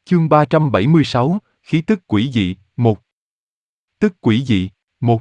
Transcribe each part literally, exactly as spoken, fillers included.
Chương ba trăm bảy mươi sáu, khí tức quỷ dị, một. Tức quỷ dị, một.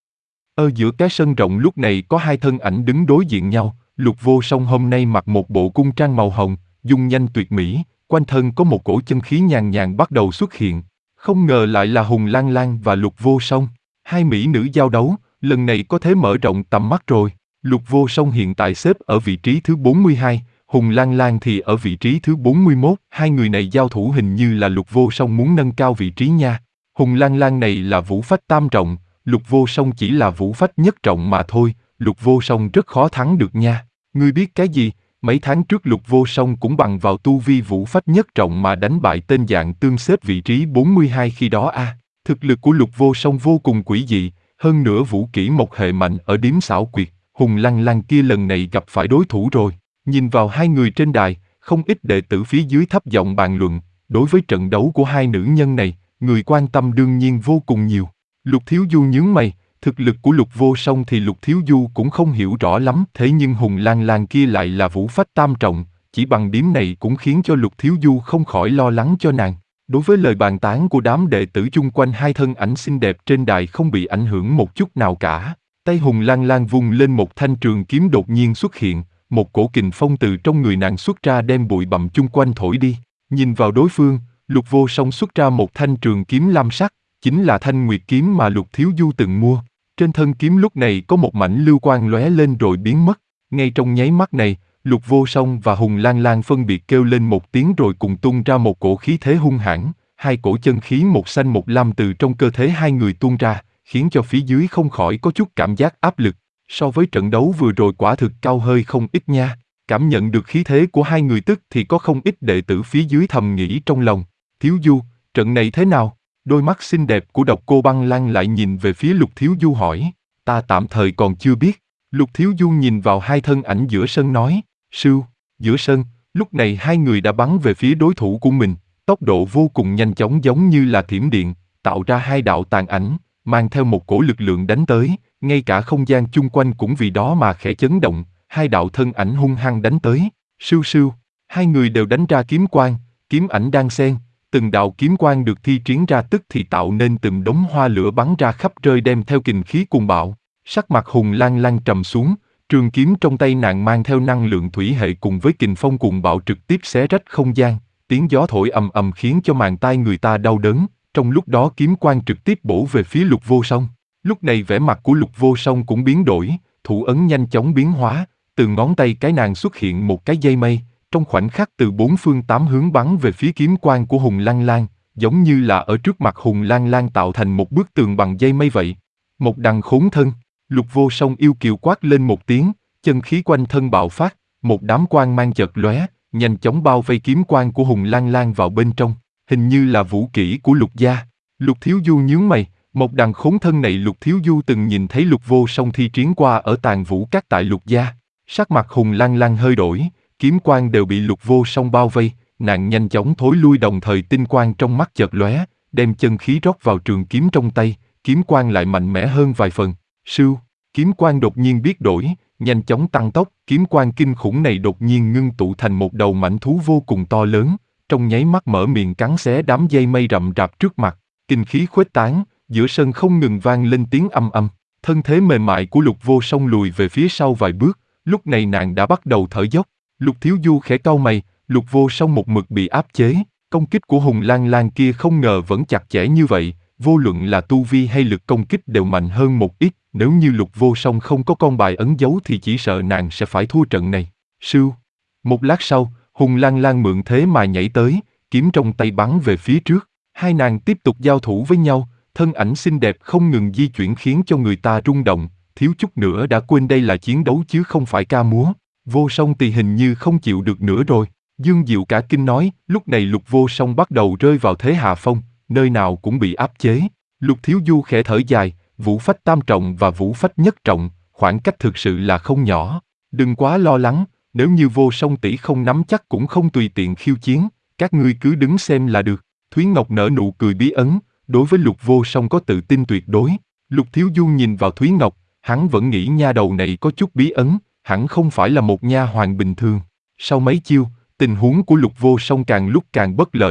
Ở giữa cái sân rộng lúc này có hai thân ảnh đứng đối diện nhau. Lục Vô Song hôm nay mặc một bộ cung trang màu hồng, dung nhanh tuyệt mỹ, quanh thân có một cổ chân khí nhàn nhàn bắt đầu xuất hiện. Không ngờ lại là Hùng Lang Lang và Lục Vô Song, hai mỹ nữ giao đấu, lần này có thể mở rộng tầm mắt rồi. Lục Vô Song hiện tại xếp ở vị trí thứ bốn mươi hai, Hùng Lang Lang thì ở vị trí thứ bốn mươi mốt, hai người này giao thủ hình như là Lục Vô Song muốn nâng cao vị trí nha. Hùng Lang Lang này là vũ phách tam trọng, Lục Vô Song chỉ là vũ phách nhất trọng mà thôi, Lục Vô Song rất khó thắng được nha. Ngươi biết cái gì, mấy tháng trước Lục Vô Song cũng bằng vào tu vi vũ phách nhất trọng mà đánh bại tên Dạng Tương xếp vị trí bốn mươi hai khi đó a. À, thực lực của Lục Vô Song vô cùng quỷ dị, hơn nữa vũ kỹ một hệ mạnh ở điếm xảo quyệt, Hùng Lang Lang kia lần này gặp phải đối thủ rồi. Nhìn vào hai người trên đài, không ít đệ tử phía dưới thấp giọng bàn luận, đối với trận đấu của hai nữ nhân này, người quan tâm đương nhiên vô cùng nhiều. Lục Thiếu Du nhướng mày, thực lực của Lục Vô Song thì Lục Thiếu Du cũng không hiểu rõ lắm, thế nhưng Hùng Lang Lang kia lại là vũ phách tam trọng, chỉ bằng điểm này cũng khiến cho Lục Thiếu Du không khỏi lo lắng cho nàng. Đối với lời bàn tán của đám đệ tử chung quanh hai thân ảnh xinh đẹp trên đài không bị ảnh hưởng một chút nào cả. Tay Hùng Lang Lang vung lên một thanh trường kiếm đột nhiên xuất hiện, một cổ kình phong từ trong người nàng xuất ra đem bụi bặm chung quanh thổi đi. Nhìn vào đối phương, Lục Vô Song xuất ra một thanh trường kiếm lam sắc, chính là thanh nguyệt kiếm mà Lục Thiếu Du từng mua. Trên thân kiếm lúc này có một mảnh lưu quang lóe lên rồi biến mất. Ngay trong nháy mắt này, Lục Vô Song và Hùng Lang Lang phân biệt kêu lên một tiếng rồi cùng tung ra một cổ khí thế hung hãn. Hai cổ chân khí một xanh một lam từ trong cơ thể hai người tuôn ra, khiến cho phía dưới không khỏi có chút cảm giác áp lực. So với trận đấu vừa rồi quả thực cao hơi không ít nha. Cảm nhận được khí thế của hai người tức thì có không ít đệ tử phía dưới thầm nghĩ trong lòng. Thiếu Du, trận này thế nào? Đôi mắt xinh đẹp của Độc Cô Băng Lan lại nhìn về phía Lục Thiếu Du hỏi. Ta tạm thời còn chưa biết. Lục Thiếu Du nhìn vào hai thân ảnh giữa sân nói. Sưu, giữa sân, lúc này hai người đã bắn về phía đối thủ của mình. Tốc độ vô cùng nhanh chóng giống như là thiểm điện, tạo ra hai đạo tàn ảnh, mang theo một cổ lực lượng đánh tới. Ngay cả không gian chung quanh cũng vì đó mà khẽ chấn động, hai đạo thân ảnh hung hăng đánh tới. Sưu sưu, hai người đều đánh ra kiếm quang, kiếm ảnh đan xen, từng đạo kiếm quang được thi triển ra tức thì tạo nên từng đống hoa lửa bắn ra khắp rơi đem theo kình khí cuồng bạo. Sắc mặt Hùng Lang Lang trầm xuống, trường kiếm trong tay nàng mang theo năng lượng thủy hệ cùng với kình phong cuồng bạo trực tiếp xé rách không gian, tiếng gió thổi ầm ầm khiến cho màng tai người ta đau đớn. Trong lúc đó kiếm quang trực tiếp bổ về phía Lục Vô Song. Lúc này vẻ mặt của Lục Vô Song cũng biến đổi, thủ ấn nhanh chóng biến hóa, từ ngón tay cái nàng xuất hiện một cái dây mây, trong khoảnh khắc từ bốn phương tám hướng bắn về phía kiếm quang của Hùng Lang Lang, giống như là ở trước mặt Hùng Lang Lang tạo thành một bức tường bằng dây mây vậy. Một đằng khốn thân, Lục Vô Song yêu kiều quát lên một tiếng, chân khí quanh thân bạo phát, một đám quang mang chợt lóe, nhanh chóng bao vây kiếm quang của Hùng Lang Lang vào bên trong, hình như là vũ kỹ của Lục gia. Lục Thiếu Du nhướng mày. Một đằng khốn thân này Lục Thiếu Du từng nhìn thấy Lục Vô Song thi triển qua ở Tàn Vũ Các tại Lục gia. Sắc mặt Hùng Lang Lang hơi đổi, kiếm quang đều bị Lục Vô Song bao vây, nàng nhanh chóng thối lui đồng thời tinh quang trong mắt chợt lóe, đem chân khí rót vào trường kiếm trong tay, kiếm quang lại mạnh mẽ hơn vài phần. Sưu, kiếm quang đột nhiên biến đổi, nhanh chóng tăng tốc, kiếm quang kinh khủng này đột nhiên ngưng tụ thành một đầu mãnh thú vô cùng to lớn, trong nháy mắt mở miệng cắn xé đám dây mây rậm rạp trước mặt, kinh khí khuếch tán. Giữa sân không ngừng vang lên tiếng âm âm, thân thế mềm mại của Lục Vô Song lùi về phía sau vài bước, lúc này nàng đã bắt đầu thở dốc. Lục Thiếu Du khẽ cau mày, Lục Vô Song một mực bị áp chế, công kích của Hùng Lang Lang kia không ngờ vẫn chặt chẽ như vậy, vô luận là tu vi hay lực công kích đều mạnh hơn một ít, nếu như Lục Vô Song không có con bài ấn dấu thì chỉ sợ nàng sẽ phải thua trận này. Sưu, một lát sau, Hùng Lang Lang mượn thế mà nhảy tới, kiếm trong tay bắn về phía trước, hai nàng tiếp tục giao thủ với nhau. Thân ảnh xinh đẹp không ngừng di chuyển khiến cho người ta rung động, thiếu chút nữa đã quên đây là chiến đấu chứ không phải ca múa. Vô Song thì hình như không chịu được nữa rồi. Dương Diệu cả kinh nói, lúc này Lục Vô Song bắt đầu rơi vào thế hạ phong, nơi nào cũng bị áp chế. Lục Thiếu Du khẽ thở dài, vũ phách tam trọng và vũ phách nhất trọng, khoảng cách thực sự là không nhỏ. Đừng quá lo lắng, nếu như Vô Song tỷ không nắm chắc cũng không tùy tiện khiêu chiến, các ngươi cứ đứng xem là được. Thúy Ngọc nở nụ cười bí ẩn. Đối với Lục Vô Song có tự tin tuyệt đối. Lục Thiếu Du nhìn vào Thúy Ngọc, hắn vẫn nghĩ nha đầu này có chút bí ẩn, hẳn không phải là một nha hoàn bình thường. Sau mấy chiêu, tình huống của Lục Vô Song càng lúc càng bất lợi,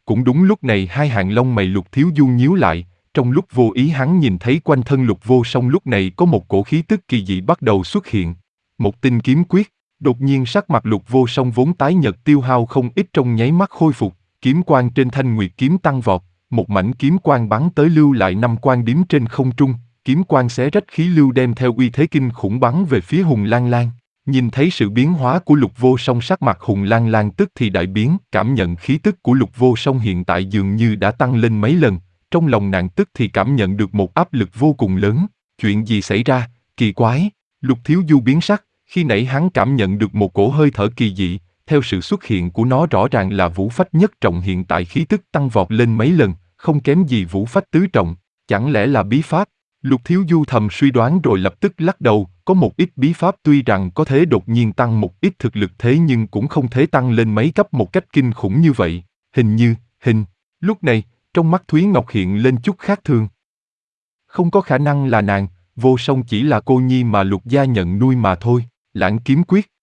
Cũng đúng lúc này hai hàng lông mày Lục Thiếu Du nhíu lại, trong lúc vô ý hắn nhìn thấy quanh thân Lục Vô Song lúc này có một cổ khí tức kỳ dị bắt đầu xuất hiện. Một tinh kiếm quyết, đột nhiên sắc mặt Lục Vô Song vốn tái nhợt tiêu hao không ít trong nháy mắt khôi phục, kiếm quang trên thanh nguyệt kiếm tăng vọt, một mảnh kiếm quang bắn tới lưu lại năm quang điểm trên không trung, kiếm quang xé rách khí lưu đem theo uy thế kinh khủng bắn về phía Hùng Lan Lan. Nhìn thấy sự biến hóa của Lục Vô Song sắc mặt Hùng Lan Lan tức thì đại biến, cảm nhận khí tức của Lục Vô Song hiện tại dường như đã tăng lên mấy lần, trong lòng nàng tức thì cảm nhận được một áp lực vô cùng lớn. Chuyện gì xảy ra, kỳ quái, Lục Thiếu Du biến sắc, khi nãy hắn cảm nhận được một cổ hơi thở kỳ dị, theo sự xuất hiện của nó rõ ràng là vũ phách nhất trọng hiện tại khí tức tăng vọt lên mấy lần, không kém gì vũ phách tứ trọng, chẳng lẽ là bí pháp? Lục Thiếu Du thầm suy đoán rồi lập tức lắc đầu, có một ít bí pháp tuy rằng có thể đột nhiên tăng một ít thực lực thế nhưng cũng không thể tăng lên mấy cấp một cách kinh khủng như vậy, hình như, hình. Lúc này, trong mắt Thúy Ngọc hiện lên chút khác thường. Không có khả năng là nàng, Vô Song chỉ là cô nhi mà Lục gia nhận nuôi mà thôi, Lãng kiếm quyết.